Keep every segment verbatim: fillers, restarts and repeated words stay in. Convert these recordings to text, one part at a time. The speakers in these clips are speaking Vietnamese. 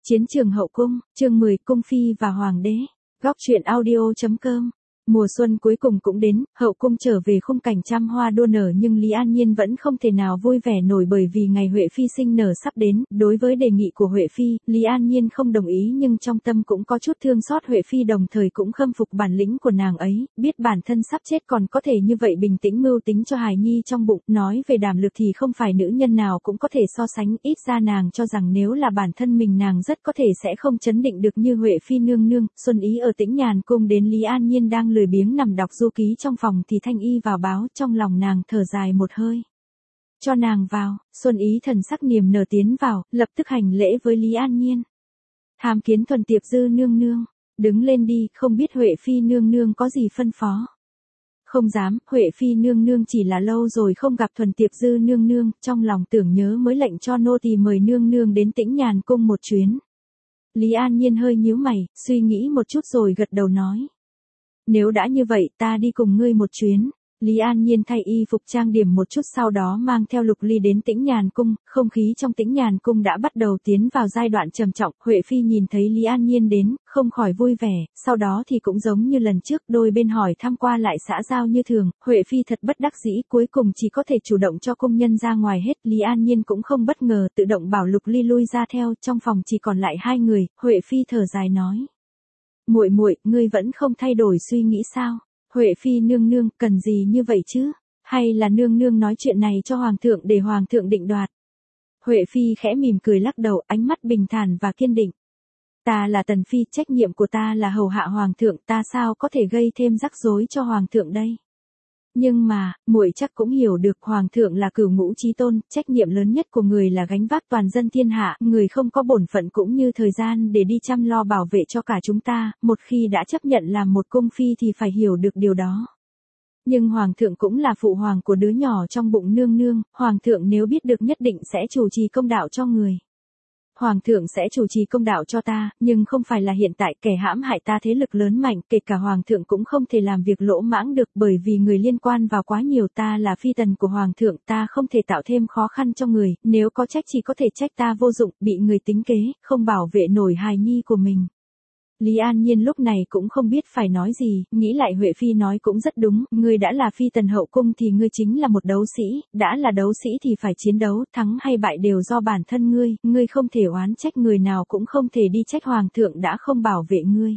Chiến trường hậu cung, chương mười, cung phi và hoàng đế. Góc truyện audio chấm com. Mùa xuân cuối cùng cũng đến, hậu cung trở về khung cảnh trăm hoa đua nở, nhưng Lý An Nhiên vẫn không thể nào vui vẻ nổi bởi vì ngày Huệ Phi sinh nở sắp đến. Đối với đề nghị của Huệ Phi, Lý An Nhiên không đồng ý, nhưng trong tâm cũng có chút thương xót Huệ Phi, đồng thời cũng khâm phục bản lĩnh của nàng ấy, biết bản thân sắp chết còn có thể như vậy bình tĩnh mưu tính cho hài nhi trong bụng. Nói về đảm lực thì không phải nữ nhân nào cũng có thể so sánh, ít ra nàng cho rằng nếu là bản thân mình nàng rất có thể sẽ không chấn định được như Huệ Phi nương nương. Xuân Ý ở Tĩnh Nhàn cung đến Lý An Nhiên đang lười biếng nằm đọc du ký trong phòng thì Thanh Y vào báo, trong lòng nàng thở dài một hơi. Cho nàng vào. Xuân Ý thần sắc niềm nở tiến vào, lập tức hành lễ với Lý An Nhiên. Tham kiến Thuần Tiệp Dư nương nương. Đứng lên đi, không biết Huệ Phi nương nương có gì phân phó. Không dám, Huệ Phi nương nương chỉ là lâu rồi không gặp Thuần Tiệp Dư nương nương, trong lòng tưởng nhớ mới lệnh cho nô tỳ mời nương nương đến Tĩnh Nhàn cung một chuyến. Lý An Nhiên hơi nhíu mày, suy nghĩ một chút rồi gật đầu nói. Nếu đã như vậy, ta đi cùng ngươi một chuyến. Lý An Nhiên thay y phục trang điểm một chút, sau đó mang theo Lục Ly đến Tĩnh Nhàn cung. Không khí trong Tĩnh Nhàn cung đã bắt đầu tiến vào giai đoạn trầm trọng. Huệ Phi nhìn thấy Lý An Nhiên đến, không khỏi vui vẻ. Sau đó thì cũng giống như lần trước, đôi bên hỏi thăm qua lại xã giao như thường. Huệ Phi thật bất đắc dĩ, cuối cùng chỉ có thể chủ động cho cung nhân ra ngoài hết. Lý An Nhiên cũng không bất ngờ, tự động bảo Lục Ly lui ra theo. Trong phòng chỉ còn lại hai người. Huệ Phi thở dài nói. Muội muội, ngươi vẫn không thay đổi suy nghĩ sao? Huệ Phi nương nương, cần gì như vậy chứ? Hay là nương nương nói chuyện này cho hoàng thượng để hoàng thượng định đoạt? Huệ Phi khẽ mỉm cười lắc đầu, ánh mắt bình thản và kiên định. Ta là Tần Phi, trách nhiệm của ta là hầu hạ hoàng thượng, ta sao có thể gây thêm rắc rối cho hoàng thượng đây? Nhưng mà, muội chắc cũng hiểu được hoàng thượng là cửu ngũ chí tôn, trách nhiệm lớn nhất của người là gánh vác toàn dân thiên hạ, người không có bổn phận cũng như thời gian để đi chăm lo bảo vệ cho cả chúng ta, một khi đã chấp nhận làm một cung phi thì phải hiểu được điều đó. Nhưng hoàng thượng cũng là phụ hoàng của đứa nhỏ trong bụng nương nương, hoàng thượng nếu biết được nhất định sẽ chủ trì công đạo cho người. Hoàng thượng sẽ chủ trì công đạo cho ta, nhưng không phải là hiện tại, kẻ hãm hại ta thế lực lớn mạnh, kể cả hoàng thượng cũng không thể làm việc lỗ mãng được, bởi vì người liên quan vào quá nhiều, ta là phi tần của hoàng thượng, ta không thể tạo thêm khó khăn cho người, nếu có trách chỉ có thể trách ta vô dụng, bị người tính kế, không bảo vệ nổi hài nhi của mình. Lý An Nhiên lúc này cũng không biết phải nói gì, nghĩ lại Huệ Phi nói cũng rất đúng, ngươi đã là phi tần hậu cung thì ngươi chính là một đấu sĩ, đã là đấu sĩ thì phải chiến đấu, thắng hay bại đều do bản thân ngươi, ngươi không thể oán trách người nào, cũng không thể đi trách hoàng thượng đã không bảo vệ ngươi.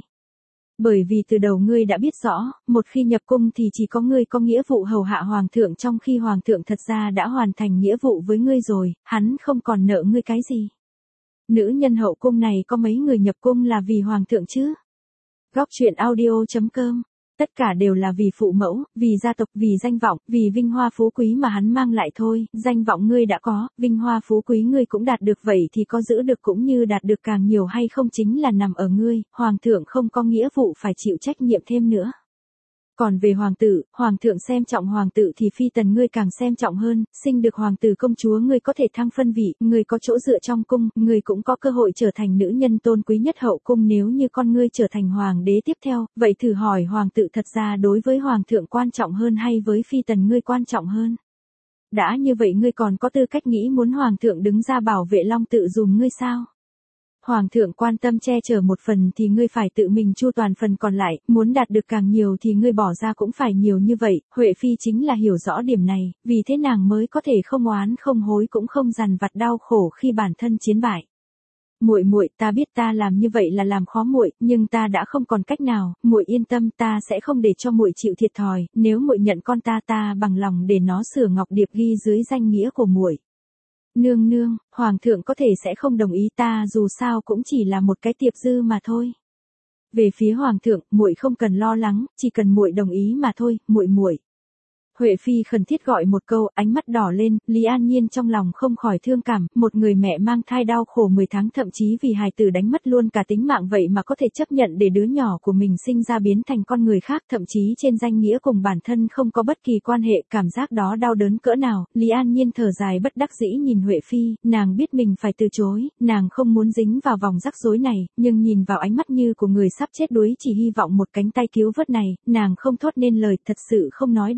Bởi vì từ đầu ngươi đã biết rõ, một khi nhập cung thì chỉ có ngươi có nghĩa vụ hầu hạ hoàng thượng, trong khi hoàng thượng thật ra đã hoàn thành nghĩa vụ với ngươi rồi, hắn không còn nợ ngươi cái gì. Nữ nhân hậu cung này có mấy người nhập cung là vì hoàng thượng chứ? Góc truyện audio chấm com. Tất cả đều là vì phụ mẫu, vì gia tộc, vì danh vọng, vì vinh hoa phú quý mà hắn mang lại thôi. Danh vọng ngươi đã có, vinh hoa phú quý ngươi cũng đạt được, vậy thì có giữ được cũng như đạt được càng nhiều hay không chính là nằm ở ngươi, hoàng thượng không có nghĩa vụ phải chịu trách nhiệm thêm nữa. Còn về hoàng tử, hoàng thượng xem trọng hoàng tử thì phi tần ngươi càng xem trọng hơn, sinh được hoàng tử công chúa ngươi có thể thăng phân vị, ngươi có chỗ dựa trong cung, ngươi cũng có cơ hội trở thành nữ nhân tôn quý nhất hậu cung. Nếu như con ngươi trở thành hoàng đế tiếp theo, vậy thử hỏi hoàng tử thật ra đối với hoàng thượng quan trọng hơn hay với phi tần ngươi quan trọng hơn? Đã như vậy ngươi còn có tư cách nghĩ muốn hoàng thượng đứng ra bảo vệ long tự dùm ngươi sao? Hoàng thượng quan tâm che chở một phần thì ngươi phải tự mình chu toàn phần còn lại, muốn đạt được càng nhiều thì ngươi bỏ ra cũng phải nhiều như vậy. Huệ Phi chính là hiểu rõ điểm này, vì thế nàng mới có thể không oán không hối cũng không dằn vặt đau khổ khi bản thân chiến bại. Muội muội, ta biết ta làm như vậy là làm khó muội, nhưng ta đã không còn cách nào, muội yên tâm, ta sẽ không để cho muội chịu thiệt thòi, nếu muội nhận con ta, ta bằng lòng để nó sửa ngọc điệp ghi dưới danh nghĩa của muội. Nương nương, hoàng thượng có thể sẽ không đồng ý, ta dù sao cũng chỉ là một cái tiệp dư mà thôi. Về phía hoàng thượng, muội không cần lo lắng, chỉ cần muội đồng ý mà thôi, muội muội. Huệ Phi khẩn thiết gọi một câu, ánh mắt đỏ lên, Lý An Nhiên trong lòng không khỏi thương cảm, một người mẹ mang thai đau khổ mười tháng, thậm chí vì hài tử đánh mất luôn cả tính mạng, vậy mà có thể chấp nhận để đứa nhỏ của mình sinh ra biến thành con người khác, thậm chí trên danh nghĩa cùng bản thân không có bất kỳ quan hệ, cảm giác đó đau đớn cỡ nào. Lý An Nhiên thở dài bất đắc dĩ nhìn Huệ Phi, nàng biết mình phải từ chối, nàng không muốn dính vào vòng rắc rối này, nhưng nhìn vào ánh mắt như của người sắp chết đuối chỉ hy vọng một cánh tay cứu vớt này, nàng không thốt nên lời, thật sự không nói được lời từ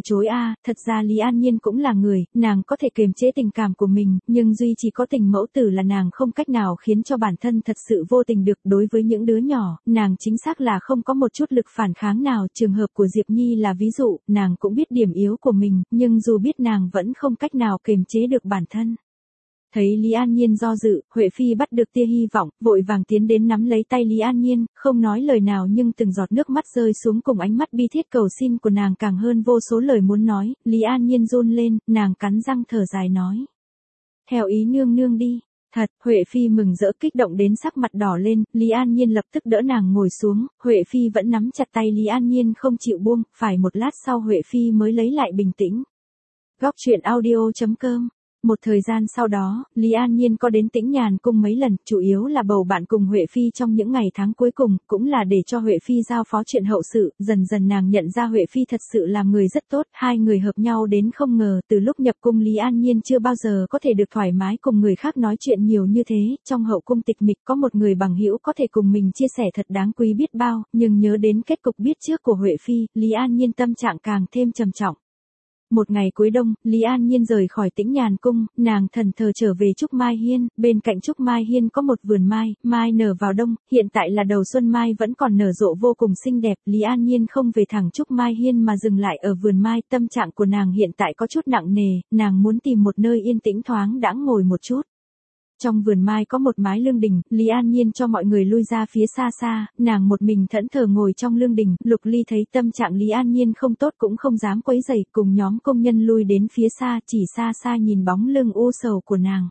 chối a, thật ra Lý An Nhiên cũng là người, nàng có thể kiềm chế tình cảm của mình, nhưng duy chỉ có tình mẫu tử là nàng không cách nào khiến cho bản thân thật sự vô tình được. Đối với những đứa nhỏ, nàng chính xác là không có một chút lực phản kháng nào, trường hợp của Diệp Nhi là ví dụ, nàng cũng biết điểm yếu của mình, nhưng dù biết nàng vẫn không cách nào kiềm chế được bản thân. Thấy Lý An Nhiên do dự, Huệ Phi bắt được tia hy vọng, vội vàng tiến đến nắm lấy tay Lý An Nhiên, không nói lời nào nhưng từng giọt nước mắt rơi xuống cùng ánh mắt bi thiết cầu xin của nàng càng hơn vô số lời muốn nói. Lý An Nhiên run lên, nàng cắn răng thở dài nói. Theo ý nương nương đi. Thật, Huệ Phi mừng rỡ kích động đến sắc mặt đỏ lên, Lý An Nhiên lập tức đỡ nàng ngồi xuống, Huệ Phi vẫn nắm chặt tay Lý An Nhiên không chịu buông, phải một lát sau Huệ Phi mới lấy lại bình tĩnh. Góc truyện audio chấm com. Một thời gian sau đó, Lý An Nhiên có đến Tĩnh Nhàn cung mấy lần, chủ yếu là bầu bạn cùng Huệ Phi trong những ngày tháng cuối cùng, cũng là để cho Huệ Phi giao phó chuyện hậu sự. Dần dần nàng nhận ra Huệ Phi thật sự là người rất tốt, hai người hợp nhau đến không ngờ. Từ lúc nhập cung Lý An Nhiên chưa bao giờ có thể được thoải mái cùng người khác nói chuyện nhiều như thế. Trong hậu cung tịch mịch có một người bằng hữu có thể cùng mình chia sẻ thật đáng quý biết bao, nhưng nhớ đến kết cục biết trước của Huệ Phi, Lý An Nhiên tâm trạng càng thêm trầm trọng. Một ngày cuối đông, Lý An Nhiên rời khỏi Tĩnh Nhàn cung, nàng thần thờ trở về Trúc Mai Hiên, bên cạnh Trúc Mai Hiên có một vườn mai, mai nở vào đông, hiện tại là đầu xuân mai vẫn còn nở rộ vô cùng xinh đẹp. Lý An Nhiên không về thẳng Trúc Mai Hiên mà dừng lại ở vườn mai, tâm trạng của nàng hiện tại có chút nặng nề, nàng muốn tìm một nơi yên tĩnh thoáng đãng ngồi một chút. Trong vườn mai có một mái lương đình, Lý An Nhiên cho mọi người lui ra phía xa xa, nàng một mình thẫn thờ ngồi trong lương đình. Lục Ly thấy tâm trạng Lý An Nhiên không tốt cũng không dám quấy rầy, cùng nhóm công nhân lui đến phía xa, chỉ xa xa nhìn bóng lưng u sầu của nàng.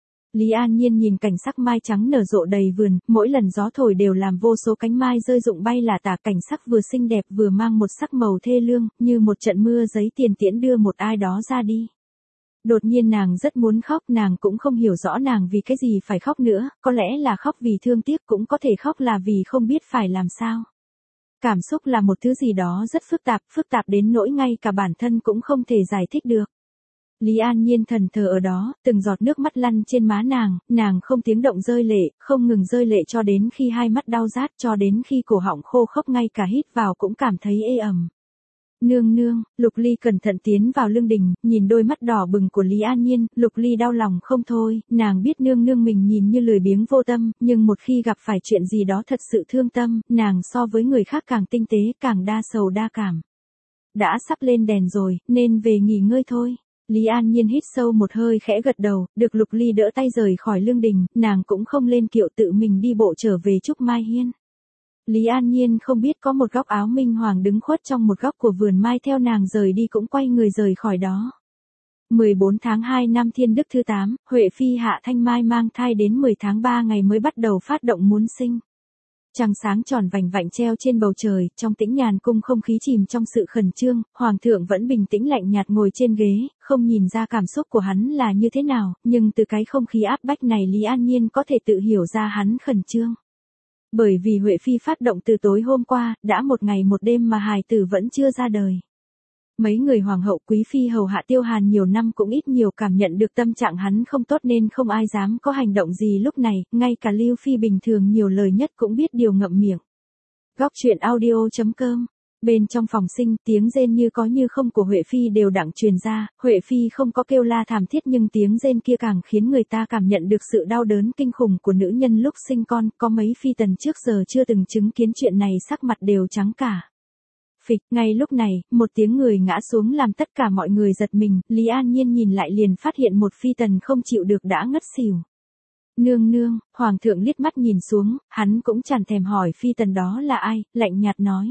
Lý An Nhiên nhìn cảnh sắc mai trắng nở rộ đầy vườn, mỗi lần gió thổi đều làm vô số cánh mai rơi rụng bay lả tả, cảnh sắc vừa xinh đẹp vừa mang một sắc màu thê lương, như một trận mưa giấy tiền tiễn đưa một ai đó ra đi. Đột nhiên nàng rất muốn khóc, nàng cũng không hiểu rõ nàng vì cái gì phải khóc nữa, có lẽ là khóc vì thương tiếc, cũng có thể khóc là vì không biết phải làm sao. Cảm xúc là một thứ gì đó rất phức tạp, phức tạp đến nỗi ngay cả bản thân cũng không thể giải thích được. Lý An Nhiên thần thờ ở đó, từng giọt nước mắt lăn trên má nàng, nàng không tiếng động rơi lệ, không ngừng rơi lệ cho đến khi hai mắt đau rát, cho đến khi cổ họng khô khốc, ngay cả hít vào cũng cảm thấy ê ẩm. Nương nương, Lục Ly cẩn thận tiến vào lương đình, nhìn đôi mắt đỏ bừng của Lý An Nhiên, Lục Ly đau lòng không thôi, nàng biết nương nương mình nhìn như lười biếng vô tâm, nhưng một khi gặp phải chuyện gì đó thật sự thương tâm, nàng so với người khác càng tinh tế, càng đa sầu đa cảm. Đã sắp lên đèn rồi, nên về nghỉ ngơi thôi. Lý An Nhiên hít sâu một hơi khẽ gật đầu, được Lục Ly đỡ tay rời khỏi lương đình, nàng cũng không lên kiệu tự mình đi bộ trở về Trúc Mai Hiên. Lý An Nhiên không biết có một góc áo minh hoàng đứng khuất trong một góc của vườn mai theo nàng rời đi cũng quay người rời khỏi đó. mười bốn tháng hai năm Thiên Đức thứ tám, Huệ Phi Hạ Thanh Mai mang thai đến mười tháng ba ngày mới bắt đầu phát động muốn sinh. Trăng sáng tròn vành vạnh treo trên bầu trời, trong Tĩnh Nhàn cung không khí chìm trong sự khẩn trương, hoàng thượng vẫn bình tĩnh lạnh nhạt ngồi trên ghế, không nhìn ra cảm xúc của hắn là như thế nào, nhưng từ cái không khí áp bách này Lý An Nhiên có thể tự hiểu ra hắn khẩn trương. Bởi vì Huệ Phi phát động từ tối hôm qua, đã một ngày một đêm mà hài tử vẫn chưa ra đời. Mấy người hoàng hậu quý phi hầu hạ Tiêu Hàn nhiều năm cũng ít nhiều cảm nhận được tâm trạng hắn không tốt nên không ai dám có hành động gì lúc này, ngay cả Lưu Phi bình thường nhiều lời nhất cũng biết điều ngậm miệng. Góc truyện audio chấm com. Bên trong phòng sinh, tiếng rên như có như không của Huệ Phi đều đặn truyền ra, Huệ Phi không có kêu la thảm thiết nhưng tiếng rên kia càng khiến người ta cảm nhận được sự đau đớn kinh khủng của nữ nhân lúc sinh con, có mấy phi tần trước giờ chưa từng chứng kiến chuyện này sắc mặt đều trắng cả. Phịch, ngay lúc này, một tiếng người ngã xuống làm tất cả mọi người giật mình, Lý An Nhiên nhìn lại liền phát hiện một phi tần không chịu được đã ngất xỉu. Nương nương, hoàng thượng liếc mắt nhìn xuống, hắn cũng chẳng thèm hỏi phi tần đó là ai, lạnh nhạt nói.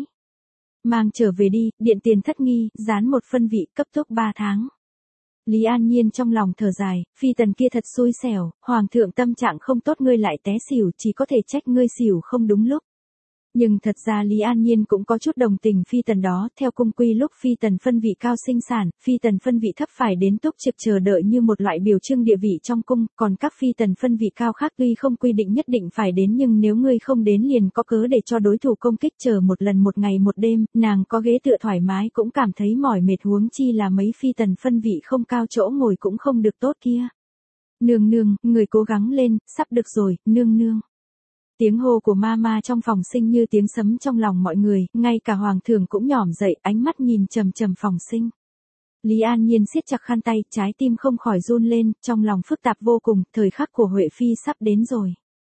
Mang trở về đi, điện tiền thất nghi, dán một phân vị, cấp tốc ba tháng. Lý An Nhiên trong lòng thở dài, phi tần kia thật xui xẻo, hoàng thượng tâm trạng không tốt ngươi lại té xỉu, chỉ có thể trách ngươi xỉu không đúng lúc. Nhưng thật ra Lý An Nhiên cũng có chút đồng tình phi tần đó, theo cung quy lúc phi tần phân vị cao sinh sản, phi tần phân vị thấp phải đến túc trực chờ đợi như một loại biểu trưng địa vị trong cung, còn các phi tần phân vị cao khác tuy không quy định nhất định phải đến nhưng nếu ngươi không đến liền có cớ để cho đối thủ công kích chờ một lần một ngày một đêm, nàng có ghế tựa thoải mái cũng cảm thấy mỏi mệt huống chi là mấy phi tần phân vị không cao chỗ ngồi cũng không được tốt kia. Nương nương, người cố gắng lên, sắp được rồi, nương nương. Tiếng hô của mama trong phòng sinh như tiếng sấm trong lòng mọi người, ngay cả hoàng thượng cũng nhỏm dậy, ánh mắt nhìn trầm trầm phòng sinh. Lý An Nhiên siết chặt khăn tay, trái tim không khỏi run lên, trong lòng phức tạp vô cùng, thời khắc của Huệ Phi sắp đến rồi.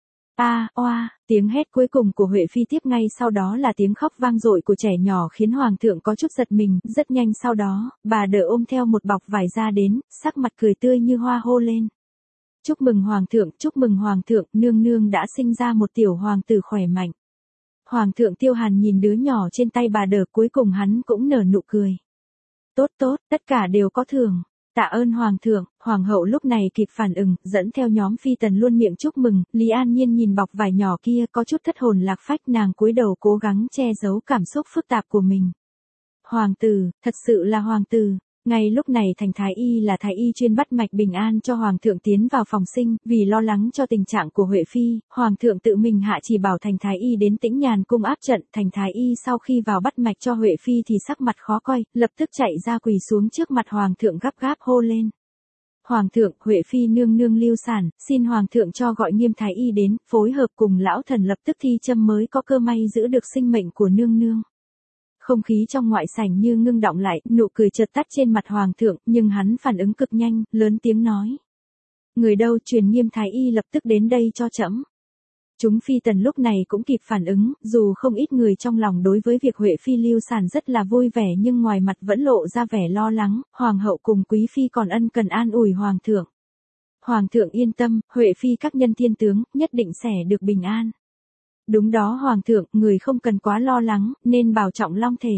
A, oa, tiếng hét cuối cùng của Huệ Phi tiếp ngay sau đó là tiếng khóc vang dội của trẻ nhỏ khiến Hoàng thượng có chút giật mình, rất nhanh sau đó, bà đỡ ôm theo một bọc vải ra đến, sắc mặt cười tươi như hoa hô lên. Chúc mừng Hoàng thượng, chúc mừng Hoàng thượng, nương nương đã sinh ra một tiểu hoàng tử khỏe mạnh. Hoàng thượng Tiêu Hàn nhìn đứa nhỏ trên tay bà đỡ, cuối cùng hắn cũng nở nụ cười. Tốt tốt, tất cả đều có thưởng. Tạ ơn Hoàng thượng. Hoàng hậu lúc này kịp phản ứng, dẫn theo nhóm phi tần luôn miệng chúc mừng. Lý An Nhiên nhìn bọc vải nhỏ kia có chút thất hồn lạc phách, nàng cúi đầu cố gắng che giấu cảm xúc phức tạp của mình. Hoàng tử, thật sự là hoàng tử. Ngay lúc này thành thái y là thái y chuyên bắt mạch bình an cho hoàng thượng tiến vào phòng sinh, vì lo lắng cho tình trạng của Huệ Phi, hoàng thượng tự mình hạ chỉ bảo thành thái y đến Tĩnh Nhàn cung áp trận. Thành thái y sau khi vào bắt mạch cho Huệ Phi thì sắc mặt khó coi, lập tức chạy ra quỳ xuống trước mặt hoàng thượng gấp gáp hô lên. Hoàng thượng, Huệ Phi nương nương lưu sản, xin hoàng thượng cho gọi Nghiêm thái y đến, phối hợp cùng lão thần lập tức thi châm mới có cơ may giữ được sinh mệnh của nương nương. Không khí trong ngoại sảnh như ngưng đọng lại, nụ cười chợt tắt trên mặt hoàng thượng, nhưng hắn phản ứng cực nhanh, lớn tiếng nói. Người đâu, truyền Nghiêm thái y lập tức đến đây cho trẫm. Chúng phi tần lúc này cũng kịp phản ứng, dù không ít người trong lòng đối với việc Huệ Phi lưu sản rất là vui vẻ nhưng ngoài mặt vẫn lộ ra vẻ lo lắng, hoàng hậu cùng quý phi còn ân cần an ủi hoàng thượng. Hoàng thượng yên tâm, Huệ Phi các nhân thiên tướng, nhất định sẽ được bình an. Đúng đó Hoàng thượng, người không cần quá lo lắng, nên bảo trọng long thể.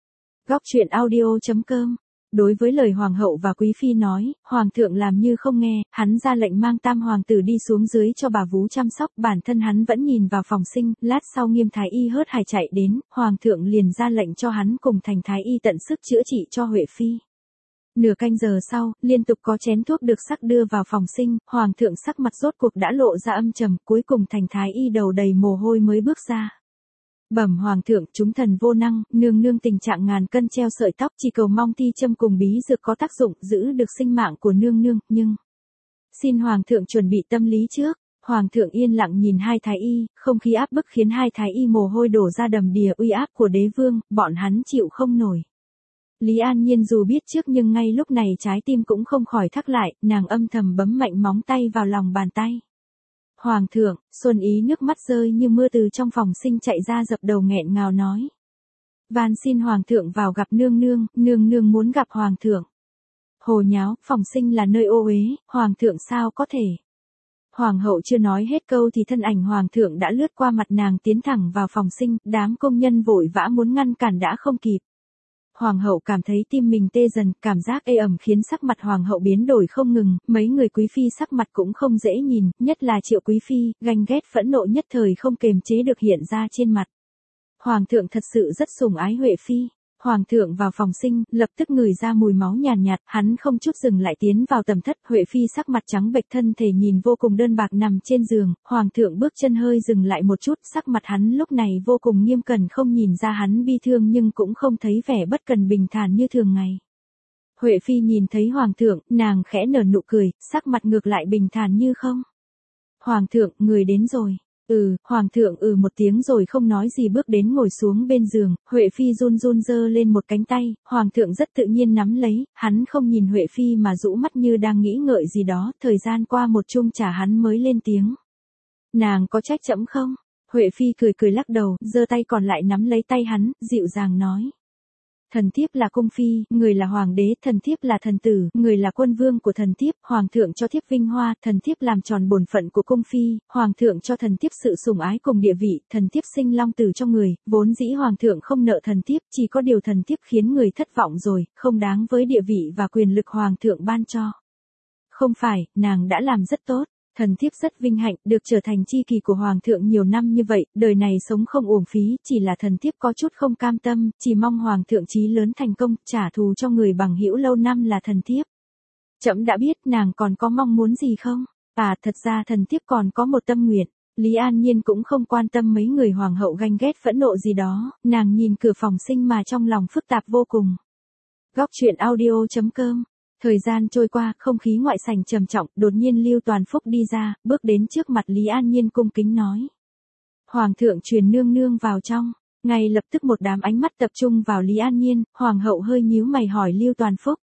Góc truyện audio chấm com. Đối với lời Hoàng hậu và Quý Phi nói, Hoàng thượng làm như không nghe, hắn ra lệnh mang tam hoàng tử đi xuống dưới cho bà vú chăm sóc, bản thân hắn vẫn nhìn vào phòng sinh, lát sau Nghiêm thái y hớt hải chạy đến, Hoàng thượng liền ra lệnh cho hắn cùng thành thái y tận sức chữa trị cho Huệ Phi. Nửa canh giờ sau, liên tục có chén thuốc được sắc đưa vào phòng sinh, hoàng thượng sắc mặt rốt cuộc đã lộ ra âm trầm, cuối cùng thành thái y đầu đầy mồ hôi mới bước ra. Bẩm hoàng thượng, chúng thần vô năng, nương nương tình trạng ngàn cân treo sợi tóc, chỉ cầu mong thi châm cùng bí dược có tác dụng giữ được sinh mạng của nương nương, nhưng xin hoàng thượng chuẩn bị tâm lý trước. Hoàng thượng yên lặng nhìn hai thái y, không khí áp bức khiến hai thái y mồ hôi đổ ra đầm đìa, uy áp của đế vương, bọn hắn chịu không nổi. Lý An Nhiên dù biết trước nhưng ngay lúc này trái tim cũng không khỏi thắt lại, nàng âm thầm bấm mạnh móng tay vào lòng bàn tay. Hoàng thượng, Xuân Ý nước mắt rơi như mưa từ trong phòng sinh chạy ra dập đầu nghẹn ngào nói. Van xin hoàng thượng vào gặp nương nương, nương nương muốn gặp hoàng thượng. Hồ nháo, phòng sinh là nơi ô uế, hoàng thượng sao có thể. Hoàng hậu chưa nói hết câu thì thân ảnh hoàng thượng đã lướt qua mặt nàng tiến thẳng vào phòng sinh, đám công nhân vội vã muốn ngăn cản đã không kịp. Hoàng hậu cảm thấy tim mình tê dần, cảm giác ê ẩm khiến sắc mặt hoàng hậu biến đổi không ngừng, mấy người quý phi sắc mặt cũng không dễ nhìn, nhất là Triệu quý phi, ganh ghét phẫn nộ nhất thời không kềm chế được hiện ra trên mặt. Hoàng thượng thật sự rất sủng ái Huệ Phi. Hoàng thượng vào phòng sinh, lập tức ngửi ra mùi máu nhàn nhạt, nhạt, hắn không chút dừng lại tiến vào tầm thất, Huệ Phi sắc mặt trắng bệch thân thể nhìn vô cùng đơn bạc nằm trên giường, hoàng thượng bước chân hơi dừng lại một chút, sắc mặt hắn lúc này vô cùng nghiêm cẩn, không nhìn ra hắn bi thương nhưng cũng không thấy vẻ bất cần bình thản như thường ngày. Huệ Phi nhìn thấy hoàng thượng, nàng khẽ nở nụ cười, sắc mặt ngược lại bình thản như không. Hoàng thượng, người đến rồi. Ừ, hoàng thượng ừ một tiếng rồi không nói gì bước đến ngồi xuống bên giường, Huệ Phi run run giơ lên một cánh tay, hoàng thượng rất tự nhiên nắm lấy, hắn không nhìn Huệ Phi mà rũ mắt như đang nghĩ ngợi gì đó, thời gian qua một chung trà hắn mới lên tiếng. Nàng có trách trẫm không? Huệ Phi cười cười lắc đầu, giơ tay còn lại nắm lấy tay hắn, dịu dàng nói. Thần thiếp là cung phi, người là hoàng đế, thần thiếp là thần tử, người là quân vương của thần thiếp, hoàng thượng cho thiếp vinh hoa, thần thiếp làm tròn bổn phận của cung phi, hoàng thượng cho thần thiếp sự sủng ái cùng địa vị, thần thiếp sinh long tử cho người, vốn dĩ hoàng thượng không nợ thần thiếp, chỉ có điều thần thiếp khiến người thất vọng rồi, không đáng với địa vị và quyền lực hoàng thượng ban cho. Không phải, nàng đã làm rất tốt. Thần thiếp rất vinh hạnh, được trở thành chi kỷ của Hoàng thượng nhiều năm như vậy, đời này sống không uổng phí, chỉ là thần thiếp có chút không cam tâm, chỉ mong Hoàng thượng chí lớn thành công, trả thù cho người bằng hữu lâu năm là thần thiếp. Trẫm đã biết nàng còn có mong muốn gì không? À, thật ra thần thiếp còn có một tâm nguyện. Lý An Nhiên cũng không quan tâm mấy người hoàng hậu ganh ghét phẫn nộ gì đó, nàng nhìn cửa phòng sinh mà trong lòng phức tạp vô cùng. Góc truyện audio chấm com. Thời gian trôi qua, không khí ngoại sảnh trầm trọng, đột nhiên Lưu Toàn Phúc đi ra, bước đến trước mặt Lý An Nhiên cung kính nói. Hoàng thượng truyền nương nương vào trong, ngay lập tức một đám ánh mắt tập trung vào Lý An Nhiên, hoàng hậu hơi nhíu mày hỏi Lưu Toàn Phúc.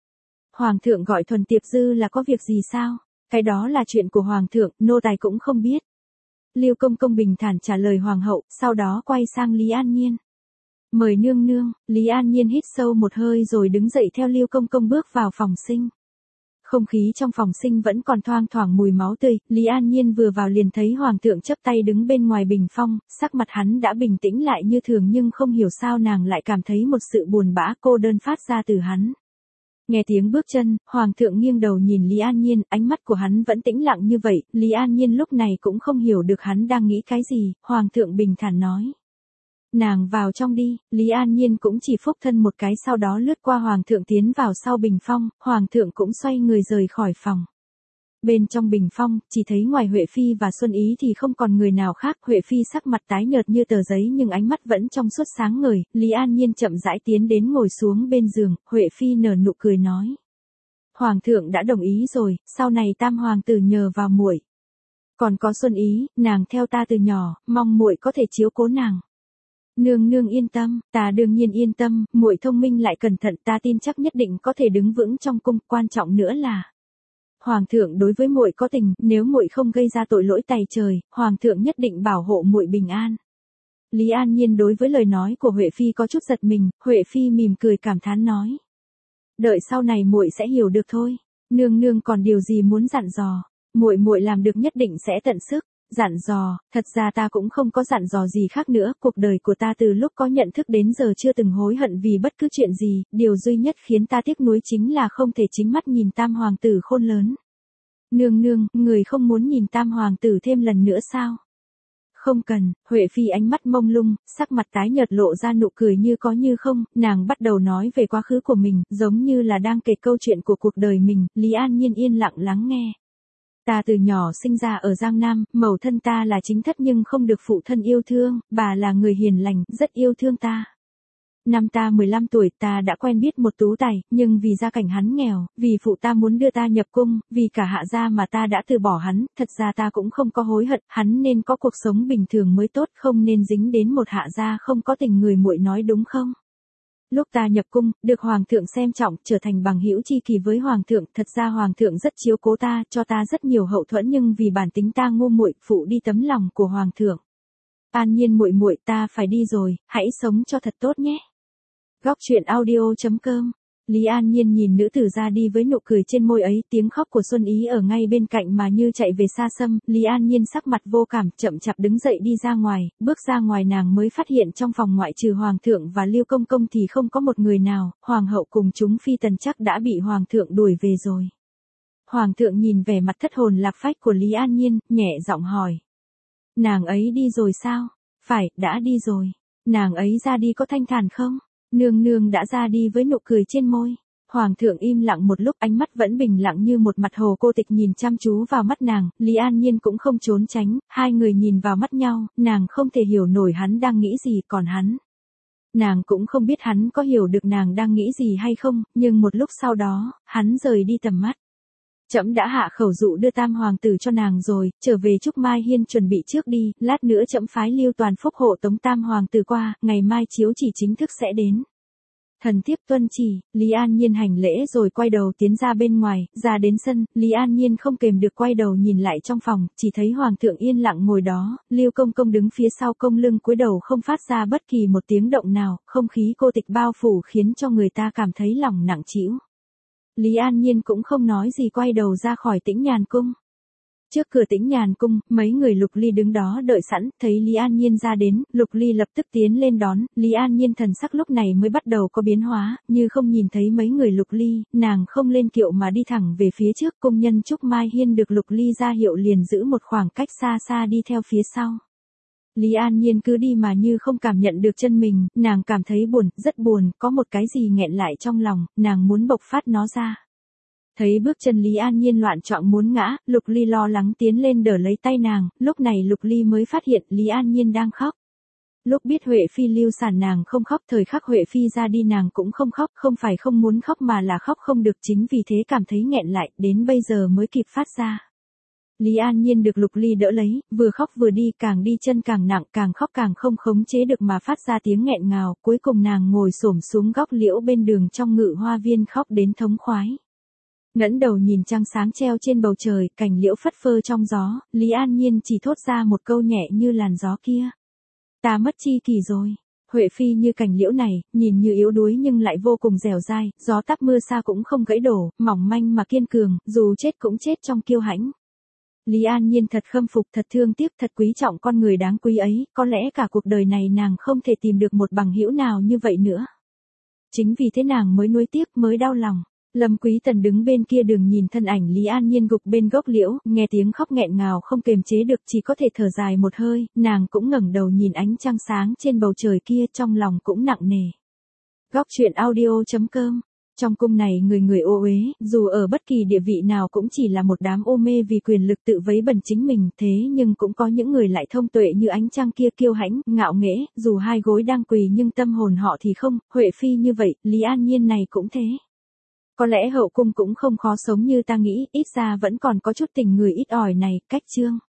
Hoàng thượng gọi Thuần Tiệp Dư là có việc gì sao? Cái đó là chuyện của Hoàng thượng, nô tài cũng không biết. Lưu Công Công bình thản trả lời Hoàng hậu, sau đó quay sang Lý An Nhiên. Mời nương nương. Lý An Nhiên hít sâu một hơi rồi đứng dậy theo Lưu Công Công bước vào phòng sinh. Không khí trong phòng sinh vẫn còn thoang thoảng mùi máu tươi, Lý An Nhiên vừa vào liền thấy Hoàng thượng chắp tay đứng bên ngoài bình phong, sắc mặt hắn đã bình tĩnh lại như thường nhưng không hiểu sao nàng lại cảm thấy một sự buồn bã cô đơn phát ra từ hắn. Nghe tiếng bước chân, Hoàng thượng nghiêng đầu nhìn Lý An Nhiên, ánh mắt của hắn vẫn tĩnh lặng như vậy, Lý An Nhiên lúc này cũng không hiểu được hắn đang nghĩ cái gì, Hoàng thượng bình thản nói. Nàng vào trong đi, Lý An Nhiên cũng chỉ phúc thân một cái sau đó lướt qua Hoàng thượng tiến vào sau bình phong, Hoàng thượng cũng xoay người rời khỏi phòng. Bên trong bình phong, chỉ thấy ngoài Huệ Phi và Xuân Ý thì không còn người nào khác, Huệ Phi sắc mặt tái nhợt như tờ giấy nhưng ánh mắt vẫn trong suốt sáng ngời, Lý An Nhiên chậm rãi tiến đến ngồi xuống bên giường, Huệ Phi nở nụ cười nói. Hoàng thượng đã đồng ý rồi, sau này tam hoàng tử nhờ vào muội. Còn có Xuân Ý, nàng theo ta từ nhỏ, mong muội có thể chiếu cố nàng. Nương nương yên tâm, ta đương nhiên yên tâm, muội thông minh lại cẩn thận, ta tin chắc nhất định có thể đứng vững trong cung, quan trọng nữa là Hoàng thượng đối với muội có tình, nếu muội không gây ra tội lỗi tày trời, Hoàng thượng nhất định bảo hộ muội bình an. Lý An Nhiên đối với lời nói của Huệ Phi có chút giật mình, Huệ Phi mỉm cười cảm thán nói. Đợi sau này muội sẽ hiểu được thôi, nương nương còn điều gì muốn dặn dò, muội muội làm được nhất định sẽ tận sức. Dặn dò, thật ra ta cũng không có dặn dò gì khác nữa, cuộc đời của ta từ lúc có nhận thức đến giờ chưa từng hối hận vì bất cứ chuyện gì, điều duy nhất khiến ta tiếc nuối chính là không thể chính mắt nhìn tam hoàng tử khôn lớn. Nương nương, người không muốn nhìn tam hoàng tử thêm lần nữa sao? Không cần, Huệ Phi ánh mắt mông lung, sắc mặt tái nhợt lộ ra nụ cười như có như không, nàng bắt đầu nói về quá khứ của mình, giống như là đang kể câu chuyện của cuộc đời mình, Lý An Nhiên yên lặng lắng nghe. Ta từ nhỏ sinh ra ở Giang Nam, mẫu thân ta là chính thất nhưng không được phụ thân yêu thương, bà là người hiền lành, rất yêu thương ta. Năm ta mười lăm tuổi ta đã quen biết một tú tài, nhưng vì gia cảnh hắn nghèo, vì phụ ta muốn đưa ta nhập cung, vì cả hạ gia mà ta đã từ bỏ hắn, thật ra ta cũng không có hối hận, hắn nên có cuộc sống bình thường mới tốt, không nên dính đến một hạ gia không có tình người, muội nói đúng không? Lúc ta nhập cung, được Hoàng thượng xem trọng, trở thành bằng hữu tri kỷ với Hoàng thượng, thật ra Hoàng thượng rất chiếu cố ta, cho ta rất nhiều hậu thuẫn nhưng vì bản tính ta ngu muội, phụ đi tấm lòng của Hoàng thượng. An Nhiên muội muội, ta phải đi rồi, hãy sống cho thật tốt nhé. Góc truyện audio chấm com. Lý An Nhiên nhìn nữ tử ra đi với nụ cười trên môi ấy, tiếng khóc của Xuân Ý ở ngay bên cạnh mà như chạy về xa xăm, Lý An Nhiên sắc mặt vô cảm, chậm chạp đứng dậy đi ra ngoài, bước ra ngoài nàng mới phát hiện trong phòng ngoại trừ Hoàng thượng và Lưu Công Công thì không có một người nào, Hoàng hậu cùng chúng phi tần chắc đã bị Hoàng thượng đuổi về rồi. Hoàng thượng nhìn vẻ mặt thất hồn lạc phách của Lý An Nhiên, nhẹ giọng hỏi. Nàng ấy đi rồi sao? Phải, đã đi rồi. Nàng ấy ra đi có thanh thản không? Nương nương đã ra đi với nụ cười trên môi. Hoàng thượng im lặng một lúc, ánh mắt vẫn bình lặng như một mặt hồ cô tịch nhìn chăm chú vào mắt nàng, Lý An Nhiên cũng không trốn tránh, hai người nhìn vào mắt nhau, nàng không thể hiểu nổi hắn đang nghĩ gì, còn hắn. Nàng cũng không biết hắn có hiểu được nàng đang nghĩ gì hay không, nhưng một lúc sau đó, hắn rời đi tầm mắt. Trẫm đã hạ khẩu dụ đưa tam hoàng tử cho nàng rồi, trở về Trúc Mai Hiên chuẩn bị trước đi, lát nữa trẫm phái Lưu Toàn Phúc hộ tống tam hoàng tử qua, ngày mai chiếu chỉ chính thức sẽ đến. Thần thiếp tuân chỉ, Lý An Nhiên hành lễ rồi quay đầu tiến ra bên ngoài, ra đến sân, Lý An Nhiên không kềm được quay đầu nhìn lại trong phòng, chỉ thấy Hoàng thượng yên lặng ngồi đó, Lưu Công Công đứng phía sau công lưng cúi đầu không phát ra bất kỳ một tiếng động nào, không khí cô tịch bao phủ khiến cho người ta cảm thấy lòng nặng trĩu. Lý An Nhiên cũng không nói gì quay đầu ra khỏi Tĩnh Nhàn Cung. Trước cửa Tĩnh Nhàn Cung, mấy người Lục Ly đứng đó đợi sẵn, thấy Lý An Nhiên ra đến, Lục Ly lập tức tiến lên đón, Lý An Nhiên thần sắc lúc này mới bắt đầu có biến hóa, như không nhìn thấy mấy người Lục Ly, nàng không lên kiệu mà đi thẳng về phía trước, công nhân Trúc Mai Hiên được Lục Ly ra hiệu liền giữ một khoảng cách xa xa đi theo phía sau. Lý An Nhiên cứ đi mà như không cảm nhận được chân mình, nàng cảm thấy buồn, rất buồn, có một cái gì nghẹn lại trong lòng, nàng muốn bộc phát nó ra. Thấy bước chân Lý An Nhiên loạn choạng muốn ngã, Lục Ly lo lắng tiến lên đỡ lấy tay nàng, lúc này Lục Ly mới phát hiện Lý An Nhiên đang khóc. Lúc biết Huệ Phi lưu sản nàng không khóc, thời khắc Huệ Phi ra đi nàng cũng không khóc, không phải không muốn khóc mà là khóc không được, chính vì thế cảm thấy nghẹn lại, đến bây giờ mới kịp phát ra. Lý An Nhiên được Lục Ly đỡ lấy, vừa khóc vừa đi, càng đi chân càng nặng, càng khóc càng không khống chế được mà phát ra tiếng nghẹn ngào, cuối cùng nàng ngồi xổm xuống góc liễu bên đường trong Ngự Hoa Viên khóc đến thống khoái. Ngẩng đầu nhìn trăng sáng treo trên bầu trời, cành liễu phất phơ trong gió, Lý An Nhiên chỉ thốt ra một câu nhẹ như làn gió kia. Ta mất chi kỷ rồi. Huệ phi như cành liễu này, nhìn như yếu đuối nhưng lại vô cùng dẻo dai, gió táp mưa xa cũng không gãy đổ, mỏng manh mà kiên cường, dù chết cũng chết trong kiêu hãnh. Lý An Nhiên thật khâm phục, thật thương tiếc, thật quý trọng con người đáng quý ấy, có lẽ cả cuộc đời này nàng không thể tìm được một bằng hữu nào như vậy nữa. Chính vì thế nàng mới nuối tiếc, mới đau lòng. Lâm Quý Tần đứng bên kia đường nhìn thân ảnh Lý An Nhiên gục bên gốc liễu, nghe tiếng khóc nghẹn ngào không kềm chế được, chỉ có thể thở dài một hơi, nàng cũng ngẩng đầu nhìn ánh trăng sáng trên bầu trời kia, trong lòng cũng nặng nề. Góc truyện audio chấm com. Trong cung này người người ô uế, dù ở bất kỳ địa vị nào cũng chỉ là một đám ô mê vì quyền lực tự vấy bẩn chính mình, thế nhưng cũng có những người lại thông tuệ như ánh trăng kia, kiêu hãnh, ngạo nghễ, dù hai gối đang quỳ nhưng tâm hồn họ thì không. Huệ phi như vậy, Lý An Nhiên này cũng thế. Có lẽ hậu cung cũng không khó sống như ta nghĩ, ít ra vẫn còn có chút tình người ít ỏi này. Cách chương.